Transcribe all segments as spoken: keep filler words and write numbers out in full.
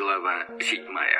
Глава седьмая.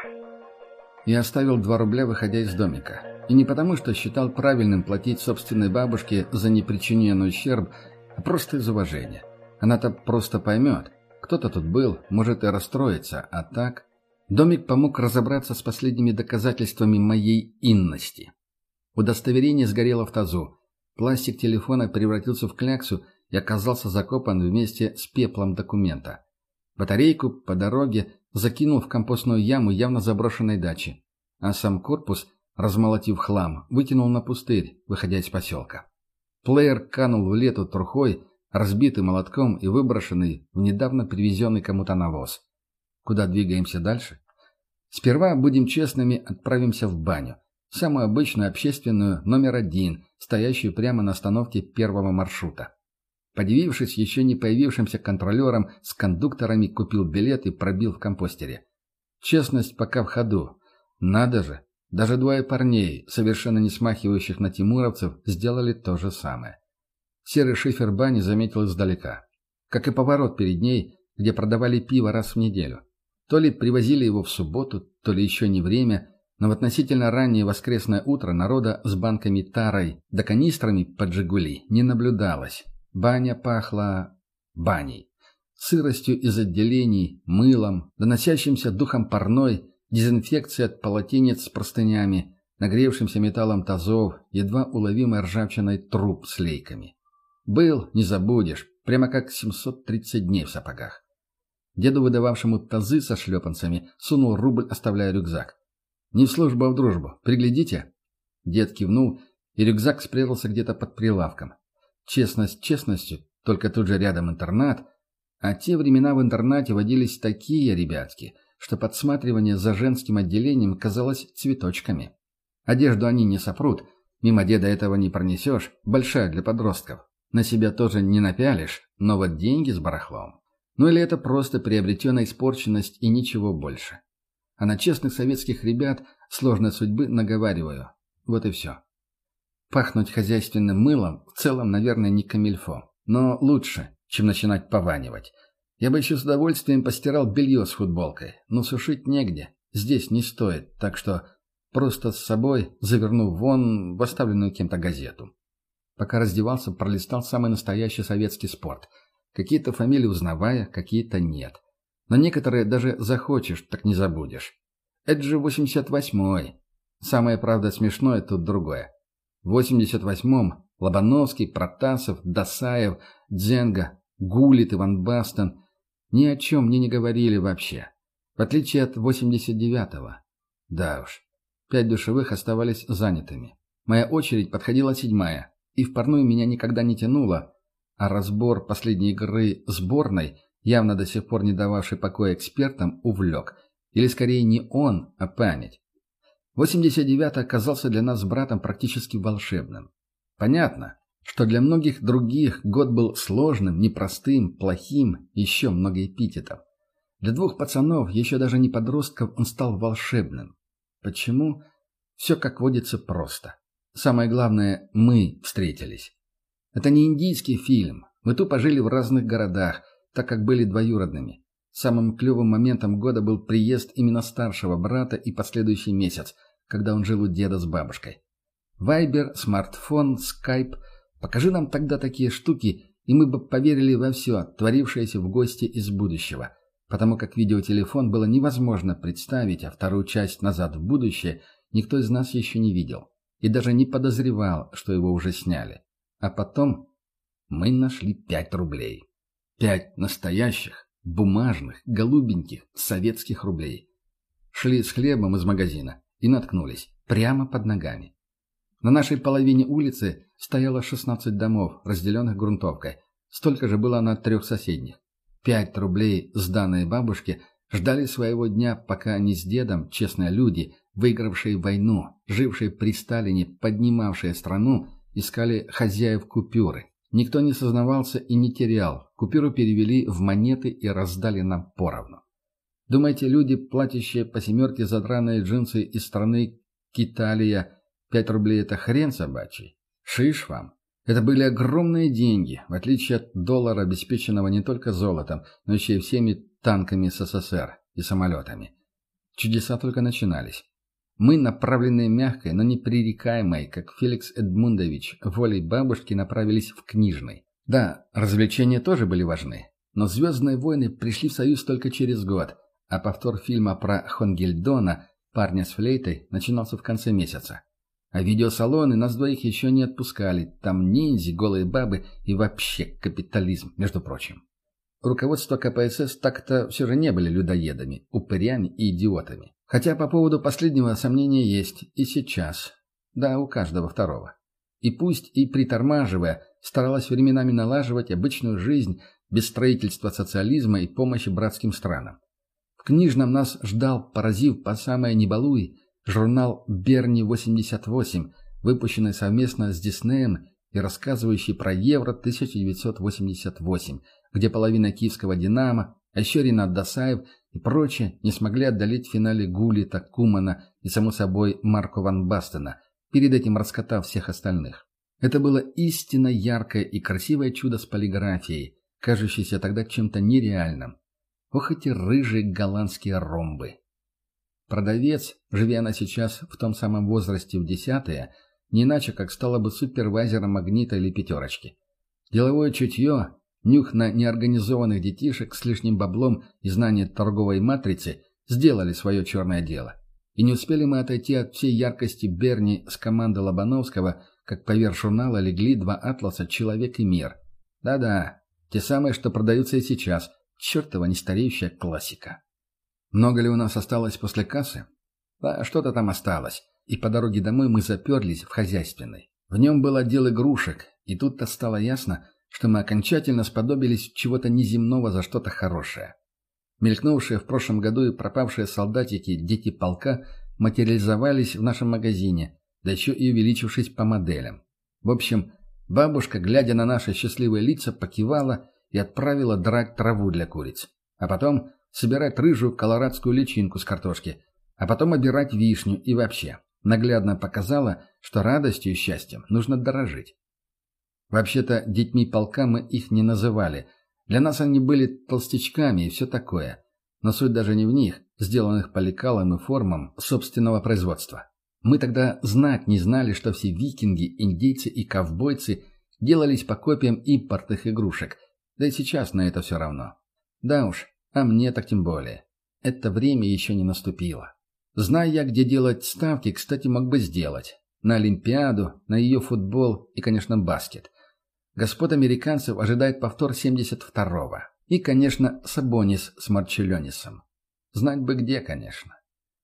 Я оставил два рубля, выходя из домика. И не потому, что считал правильным платить собственной бабушке за непричиненный ущерб, а просто из уважения. Она-то просто поймет. Кто-то тут был, может и расстроиться, а так... Домик помог разобраться с последними доказательствами моей инности. Удостоверение сгорело в тазу. Пластик телефона превратился в кляксу и оказался закопан вместе с пеплом документа. Батарейку по дороге закинул в компостную яму явно заброшенной дачи, а сам корпус, размолотив хлам, выкинул на пустырь, выходя из поселка. Плеер канул в лету трухой, разбитый молотком и выброшенный в недавно привезенный кому-то навоз. Куда двигаемся дальше? Сперва, будем честными, отправимся в баню. Самую обычную общественную, номер один, стоящую прямо на остановке первого маршрута. Подивившись еще не появившимся контролером, с кондукторами купил билет и пробил в компостере. Честность пока в ходу. Надо же, даже двое парней, совершенно не смахивающих на тимуровцев, сделали то же самое. Серый шифер бани заметил издалека. Как и поворот перед ней, где продавали пиво раз в неделю. То ли привозили его в субботу, то ли еще не время, но в относительно раннее воскресное утро народа с банками тарой да канистрами под «Жигули» не наблюдалось. Баня пахла баней. Сыростью из отделений, мылом, доносящимся духом парной, дезинфекцией от полотенец с простынями, нагревшимся металлом тазов, едва уловимой ржавчиной труб с лейками. Был, не забудешь, прямо как семьсот тридцать дней в сапогах. Деду, выдававшему тазы со шлепанцами, сунул рубль, оставляя рюкзак. «Не в службу, а в дружбу. Приглядите?» Дед кивнул, и рюкзак спрятался где-то под прилавком. Честность честностью, только тут же рядом интернат. А те времена в интернате водились такие ребятки, что подсматривание за женским отделением казалось цветочками. Одежду они не сопрут, мимо деда этого не пронесешь, большая для подростков. На себя тоже не напялишь, но вот деньги с барахлом. Ну или это просто приобретенная испорченность и ничего больше. А на честных советских ребят сложной судьбы наговариваю. Вот и все. Пахнуть хозяйственным мылом в целом, наверное, не камильфо. Но лучше, чем начинать пованивать. Я бы еще с удовольствием постирал белье с футболкой, но сушить негде. Здесь не стоит, так что просто с собой, завернув вон в оставленную кем-то газету. Пока раздевался, пролистал самый настоящий советский спорт. Какие-то фамилии узнавая, какие-то нет. Но некоторые даже захочешь, так не забудешь. Это же восемьдесят восьмой. Самое, правда, смешное тут другое. В восемьдесят восьмом Лобановский, Протасов, Досаев, Дзенга, Гулlit и Ван Бастен ни о чем мне не говорили вообще. В отличие от восемьдесят девятого. Да уж, пять душевых оставались занятыми. Моя очередь подходила седьмая, и в парную меня никогда не тянуло, а разбор последней игры сборной, явно до сих пор не дававший покоя экспертам, увлек. Или скорее не он, а память. восемьдесят девятый оказался для нас с братом практически волшебным. Понятно, что для многих других год был сложным, непростым, плохим, еще много эпитетов. Для двух пацанов, еще даже не подростков, он стал волшебным. Почему? Все, как водится, просто. Самое главное, мы встретились. Это не индийский фильм. Мы тупо жили в разных городах, так как были двоюродными. Самым клевым моментом года был приезд именно старшего брата и последующий месяц, когда он жил у деда с бабушкой. Вайбер, смартфон, скайп. Покажи нам тогда такие штуки, и мы бы поверили во все, творившееся в гости из будущего. Потому как видеотелефон было невозможно представить, а вторую часть «Назад в будущее» никто из нас еще не видел. И даже не подозревал, что его уже сняли. А потом мы нашли пять рублей. Пять настоящих, бумажных, голубеньких, советских рублей. Шли с хлебом из магазина и наткнулись прямо под ногами. На нашей половине улицы стояло шестнадцать домов, разделенных грунтовкой. Столько же было на трех соседних. Пять рублей, сданные бабушке, ждали своего дня, пока они с дедом, честные люди, выигравшие войну, жившие при Сталине, поднимавшие страну, искали хозяев купюры. Никто не сознавался и не терял. Купюру перевели в монеты и раздали нам поровну. Думаете, люди, платящие по семерке за драные джинсы из страны Киталия, пять рублей – это хрен собачий? Шиш вам. Это были огромные деньги, в отличие от доллара, обеспеченного не только золотом, но еще и всеми танками СССР и самолетами. Чудеса только начинались. Мы, направленные мягкой, но непререкаемой, как Феликс Эдмундович, волей бабушки, направились в Книжный. Да, развлечения тоже были важны, но «Звездные войны» пришли в Союз только через год, а повтор фильма про Хонгельдона, парня с флейтой, начинался в конце месяца. А видеосалоны нас двоих еще не отпускали, там ниндзя, голые бабы и вообще капитализм, между прочим. Руководство ка пэ эс эс так-то все же не были людоедами, упырями и идиотами. Хотя по поводу последнего сомнения есть и сейчас. Да, у каждого второго. И пусть и притормаживая, старалась временами налаживать обычную жизнь без строительства социализма и помощи братским странам. В Книжном нас ждал, поразив по самое не балуй, журнал «Берни восемьдесят восемь», выпущенный совместно с Диснеем и рассказывающий про Евро тысяча девятьсот восемьдесят восемь, где половина киевского «Динамо», а еще Ринат Досаев и прочие не смогли одолеть в финале Гулита, Кумана и, само собой, Марко ван Бастена, перед этим раскатав всех остальных. Это было истинно яркое и красивое чудо с полиграфией, кажущееся тогда чем-то нереальным. Ох, эти рыжие голландские ромбы! Продавец, живя она сейчас в том самом возрасте в десятые, не иначе как стала бы супервайзером «Магнита» или «Пятерочки». Деловое чутье, нюх на неорганизованных детишек с лишним баблом и знание торговой матрицы сделали свое черное дело. И не успели мы отойти от всей яркости Берни с команды Лобановского, как поверх журнала легли два атласа «Человек и мир». Да-да, те самые, что продаются и сейчас. Чертова нестареющая классика. Много ли у нас осталось после кассы? Да, что-то там осталось. И по дороге домой мы заперлись в хозяйственной. В нем был отдел игрушек, и тут-то стало ясно, что мы окончательно сподобились чего-то неземного за что-то хорошее. Мелькнувшие в прошлом году и пропавшие солдатики, дети полка, материализовались в нашем магазине, да еще и увеличившись по моделям. В общем, бабушка, глядя на наши счастливые лица, покивала и отправила драть траву для куриц. А потом собирать рыжую колорадскую личинку с картошки, а потом обирать вишню и вообще. Наглядно показала, что радостью и счастьем нужно дорожить. Вообще-то детьми полка мы их не называли. Для нас они были толстячками и все такое. Но суть даже не в них, сделанных по лекалам и формам собственного производства. Мы тогда знать не знали, что все викинги, индейцы и ковбойцы делались по копиям импортных игрушек. Да и сейчас на это все равно. Да уж, а мне так тем более. Это время еще не наступило. Зная я, где делать ставки, кстати, мог бы сделать. На Олимпиаду, на ее футбол и, конечно, баскет. Господ американцев ожидает повтор семьдесят второго. И, конечно, Сабонис с Марчеллонисом. Знать бы где, конечно.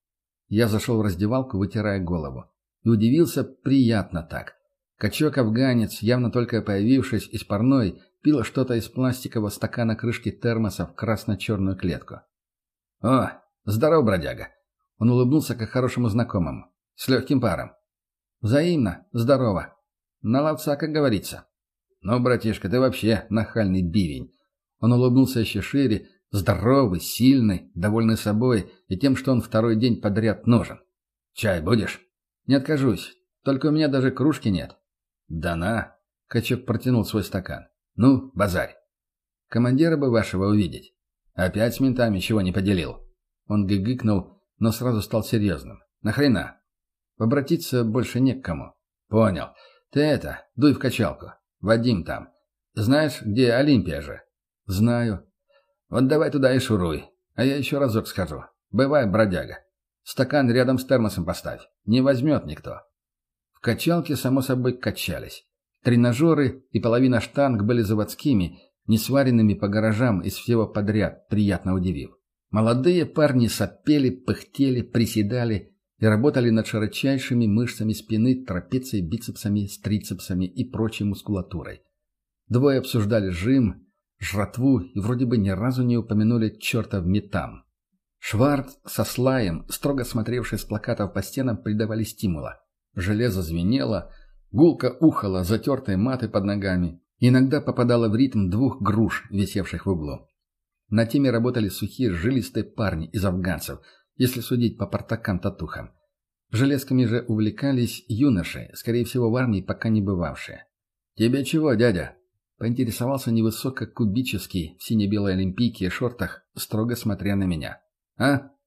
Я зашел в раздевалку, вытирая голову. И удивился приятно так. Качок-афганец, явно только появившись из парной, пил что-то из пластикового стакана крышки термоса в красно-черную клетку. «О, здоров, бродяга!» Он улыбнулся, как хорошему знакомому. «С легким паром». «Взаимно. Здорово. На ловца, как говорится». «Ну, братишка, ты вообще нахальный бивень». Он улыбнулся еще шире, здоровый, сильный, довольный собой и тем, что он второй день подряд нужен. «Чай будешь?» «Не откажусь. Только у меня даже кружки нет». «Да на!» — Качок протянул свой стакан. «Ну, базарь. Командира бы вашего увидеть. Опять с ментами чего не поделил?» Он гыгыкнул, но сразу стал серьезным. «Нахрена? Обратиться больше не к кому». «Понял. Ты это, дуй в качалку. Вадим там. Знаешь, где Олимпия же?» «Знаю». «Вот давай туда и шуруй. А я еще разок схожу. Бывай, бродяга. Стакан рядом с термосом поставь. Не возьмет никто». В качалке, само собой, качались. Тренажеры и половина штанг были заводскими, не сваренными по гаражам из всего подряд, приятно удивив. Молодые парни сопели, пыхтели, приседали и работали над широчайшими мышцами спины, трапецией, бицепсами, стрицепсами и прочей мускулатурой. Двое обсуждали жим, жратву и вроде бы ни разу не упомянули чертов метан. Шварц со Слаем, строго смотревшие с плакатов по стенам, придавали стимула. Железо звенело, гулко ухало затертой маты под ногами. Иногда попадало в ритм двух груш, висевших в углу. На теме работали сухие жилистые парни из афганцев, если судить по портакам-татухам. Железками же увлекались юноши, скорее всего в армии пока не бывавшие. «Тебе чего, дядя?» — поинтересовался невысоко-кубический в сине-белой олимпийке и шортах, строго смотря на меня. «А?»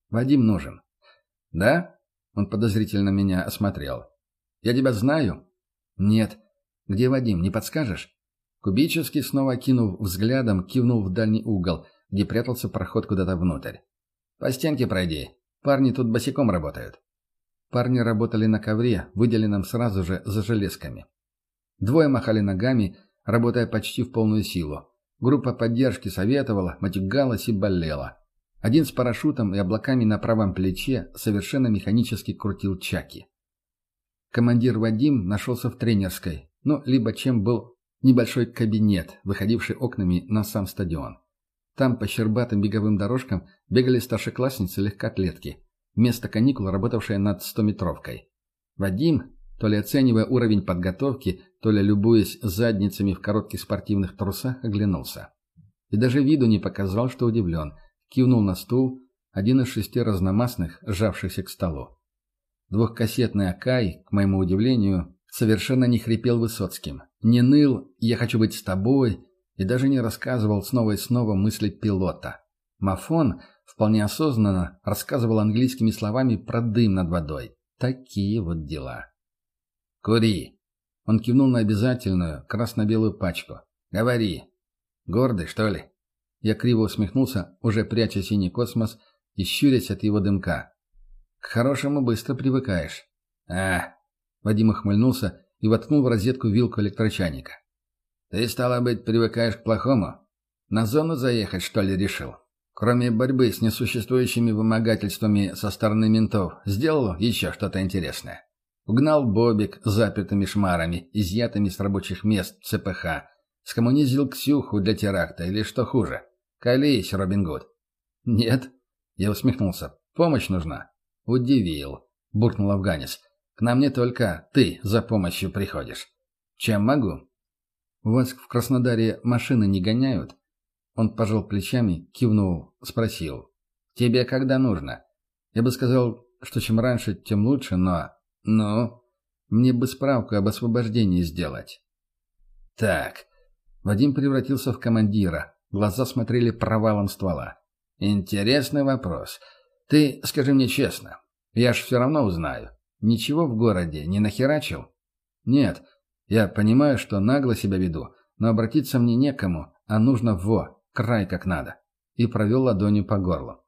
Вадим нужен». «Да?» — он подозрительно меня осмотрел. «Я тебя знаю?» «Нет. Где Вадим, не подскажешь?» Кубический, снова кинув взглядом, кивнул в дальний угол, где прятался проход куда-то внутрь. «По стенке пройди. Парни тут босиком работают». Парни работали на ковре, выделенном сразу же за железками. Двое махали ногами, работая почти в полную силу. Группа поддержки советовала, матюгалась и болела. Один с парашютом и облаками на правом плече совершенно механически крутил чаки. Командир Вадим нашелся в тренерской, ну, либо чем был небольшой кабинет, выходивший окнами на сам стадион. Там по щербатым беговым дорожкам бегали старшеклассницы легкоатлетки, вместо каникул работавшие над стометровкой. Вадим, то ли оценивая уровень подготовки, то ли любуясь задницами в коротких спортивных трусах, оглянулся. И даже виду не показал, что удивлен. Кивнул на стул, один из шести разномастных, сжавшихся к столу. Двухкассетный Акай, к моему удивлению, совершенно не хрипел Высоцким. Не ныл «я хочу быть с тобой» и даже не рассказывал снова и снова мысли пилота. Мафон вполне осознанно рассказывал английскими словами про дым над водой. Такие вот дела. «Кури!» Он кивнул на обязательную красно-белую пачку. «Говори. Гордый, что ли?» Я криво усмехнулся, уже пряча синий космос и щурясь от его дымка. «К хорошему быстро привыкаешь». «А!» Вадим ухмыльнулся и воткнул в розетку вилку электрочайника. «Ты, стало быть, привыкаешь к плохому? На зону заехать, что ли, решил? Кроме борьбы с несуществующими вымогательствами со стороны ментов, сделал еще что-то интересное? Угнал бобик с запертыми шмарами, изъятыми с рабочих мест ЦПХ, скоммунизил Ксюху для теракта или что хуже? Колись, Робин Гуд». «Нет», — я усмехнулся, — «помощь нужна». «Удивил», — буркнул афганец. «К нам не только ты за помощью приходишь. Чем могу?» «У вас в Краснодаре машины не гоняют?» Он пожал плечами, кивнул, спросил. «Тебе когда нужно?» Я бы сказал, что чем раньше, тем лучше, но... «Ну?» «Мне бы справку об освобождении сделать». «Так». Вадим превратился в командира. Глаза смотрели провалом ствола. «Интересный вопрос. Ты скажи мне честно. Я ж все равно узнаю. Ничего в городе не нахерачил?» «Нет. Я понимаю, что нагло себя веду, но обратиться мне некому, а нужно во, край как надо». И провел ладонью по горлу.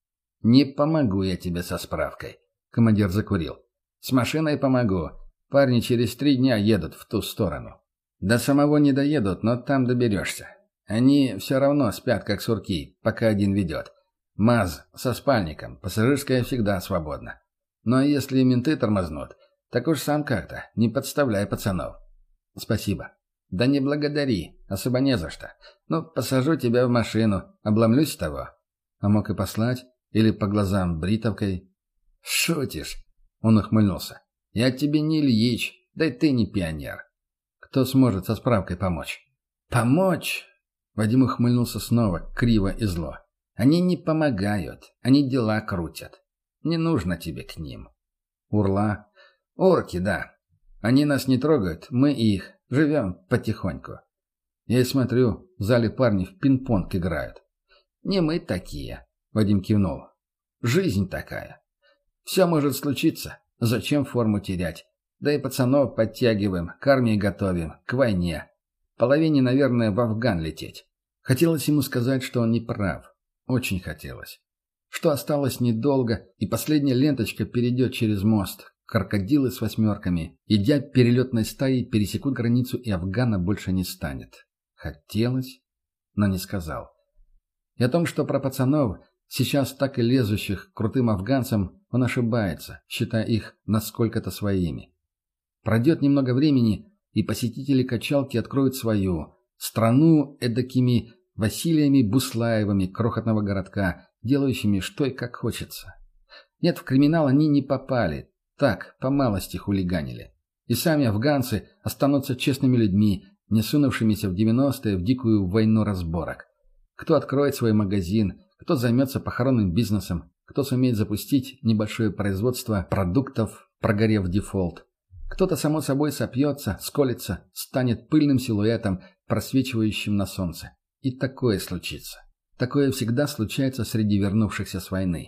«Не помогу я тебе со справкой», — командир закурил. «С машиной помогу. Парни через три дня едут в ту сторону. До самого не доедут, но там доберешься. Они все равно спят, как сурки, пока один ведет. МАЗ со спальником, пассажирская всегда свободна. Но если менты тормознут, так уж сам как-то, не подставляй пацанов». «Спасибо». «Да не благодари, особо не за что. Ну, посажу тебя в машину, обломлюсь с того». «А мог и послать? Или по глазам бритовкой?» «Шутишь?» Он ухмыльнулся. «Я тебе не Ильич, да и ты не пионер». «Кто сможет со справкой помочь?» «Помочь?» Вадим ухмыльнулся снова, криво и зло. «Они не помогают, они дела крутят. Не нужно тебе к ним». «Урла?» «Орки, да. Они нас не трогают, мы их. Живем потихоньку». Я и смотрю, в зале парни в пинг-понг играют. «Не мы такие», — Вадим кивнул. «Жизнь такая. Все может случиться. Зачем форму терять? Да и пацанов подтягиваем, к армии готовим, к войне. Половине, наверное, в Афган лететь». Хотелось ему сказать, что он не прав. Очень хотелось. Что осталось недолго, и последняя ленточка перейдет через мост. Крокодилы с восьмерками, идя перелетной стаей, пересекут границу, и Афгана больше не станет. Хотелось, но не сказал. И о том, что про пацанов, сейчас так и лезущих к крутым афганцам, он ошибается, считая их насколько-то своими. Пройдет немного времени, и посетители качалки откроют свою страну эдакими Василиями Буслаевыми крохотного городка, делающими что и как хочется. Нет, в криминал они не попали. Так, по малости хулиганили. И сами афганцы останутся честными людьми, не сунувшимися в девяностые в дикую войну разборок. Кто откроет свой магазин, кто займется похоронным бизнесом, кто сумеет запустить небольшое производство продуктов, прогорев дефолт. Кто-то, само собой, сопьется, сколется, станет пыльным силуэтом, просвечивающим на солнце. И такое случится. Такое всегда случается среди вернувшихся с войны.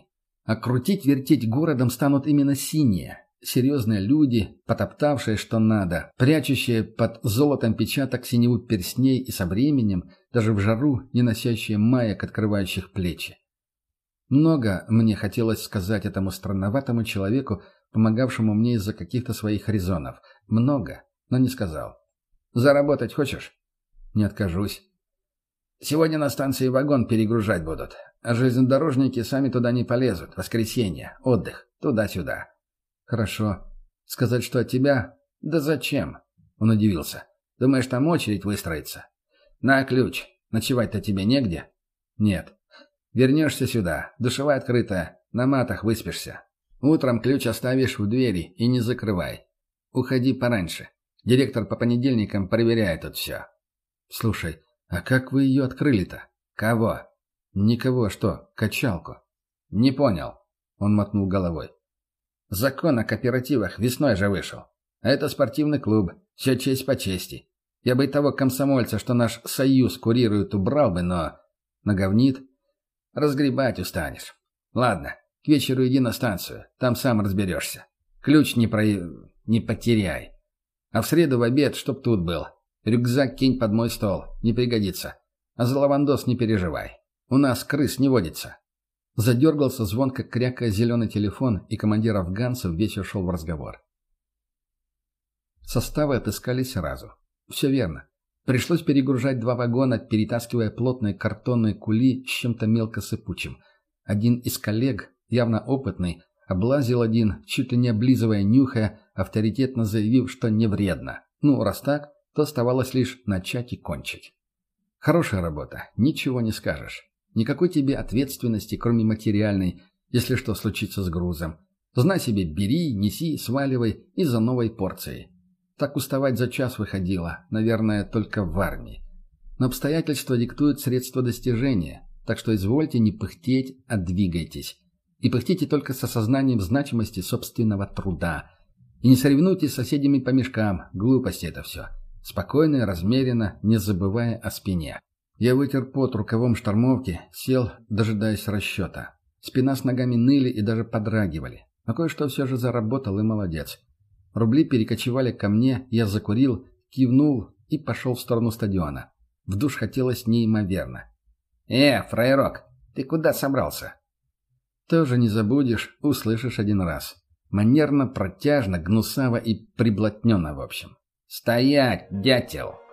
А крутить-вертеть городом станут именно синие. Серьезные люди, потоптавшие что надо, прячущие под золотом печаток синеву перстней и со временем, даже в жару, не носящие маек, открывающих плечи. Много мне хотелось сказать этому странноватому человеку, помогавшему мне из-за каких-то своих резонов. Много, но не сказал. «Заработать хочешь?» «Не откажусь». «Сегодня на станции вагон перегружать будут, а железнодорожники сами туда не полезут. Воскресенье, отдых, туда-сюда». «Хорошо. Сказать, что от тебя?» «Да зачем?» Он удивился. «Думаешь, там очередь выстроится?» «На ключ. Ночевать-то тебе негде?» «Нет. Вернешься сюда. Душевая открытая. На матах выспишься. Утром ключ оставишь в двери и не закрывай. Уходи пораньше. Директор по понедельникам проверяет тут все». «Слушай, а как вы ее открыли-то?» «Кого?» «Никого. Что, качалку?» «Не понял». Он мотнул головой. «Закон о кооперативах весной же вышел. А это спортивный клуб. Все честь по чести. Я бы и того комсомольца, что наш союз курирует, убрал бы, но... Наговнит. Разгребать устанешь. Ладно, к вечеру иди на станцию. Там сам разберешься. Ключ не про... не потеряй. А в среду в обед, чтоб тут был. Рюкзак кинь под мой стол. Не пригодится. А за лавандос не переживай. У нас крыс не водится». Задергался, звонко крякая зеленый телефон, и командир афганцев весь ушел в разговор. Составы отыскались сразу. Все верно. Пришлось перегружать два вагона, перетаскивая плотные картонные кули с чем-то мелко сыпучим. Один из коллег, явно опытный, облазил один, чуть ли не облизывая, нюхая, авторитетно заявив, что не вредно. Ну, раз так, то оставалось лишь начать и кончить. Хорошая работа, ничего не скажешь. Никакой тебе ответственности, кроме материальной, если что случится с грузом. Знай себе, бери, неси, сваливай и за новой порцией. Так уставать за час выходило, наверное, только в армии. Но обстоятельства диктуют средства достижения, так что извольте не пыхтеть, а двигайтесь. И пыхтите только с осознанием значимости собственного труда. И не соревнуйтесь с соседями по мешкам, глупости это все. Спокойно и размеренно, не забывая о спине. Я вытер пот рукавом штормовки, сел, дожидаясь расчета. Спина с ногами ныли и даже подрагивали. Но кое-что все же заработал и молодец. Рубли перекочевали ко мне, я закурил, кивнул и пошел в сторону стадиона. В душ хотелось неимоверно. «Э, фраерок, ты куда собрался?» Тоже не забудешь, услышишь один раз. Манерно, протяжно, гнусаво и приблотненно в общем. «Стоять, дятел!»